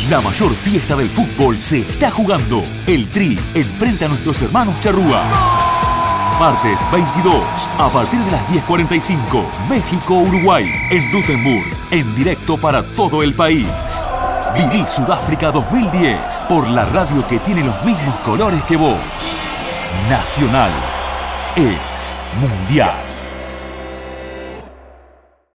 La mayor fiesta del fútbol se está jugando. El Tri enfrenta a nuestros hermanos charrúas. Martes 22, a partir de las 10:45, México-Uruguay, en Dutenburg, en directo para todo el país. Viví Sudáfrica 2010 por la radio que tiene los mismos colores que vos. Nacional es mundial.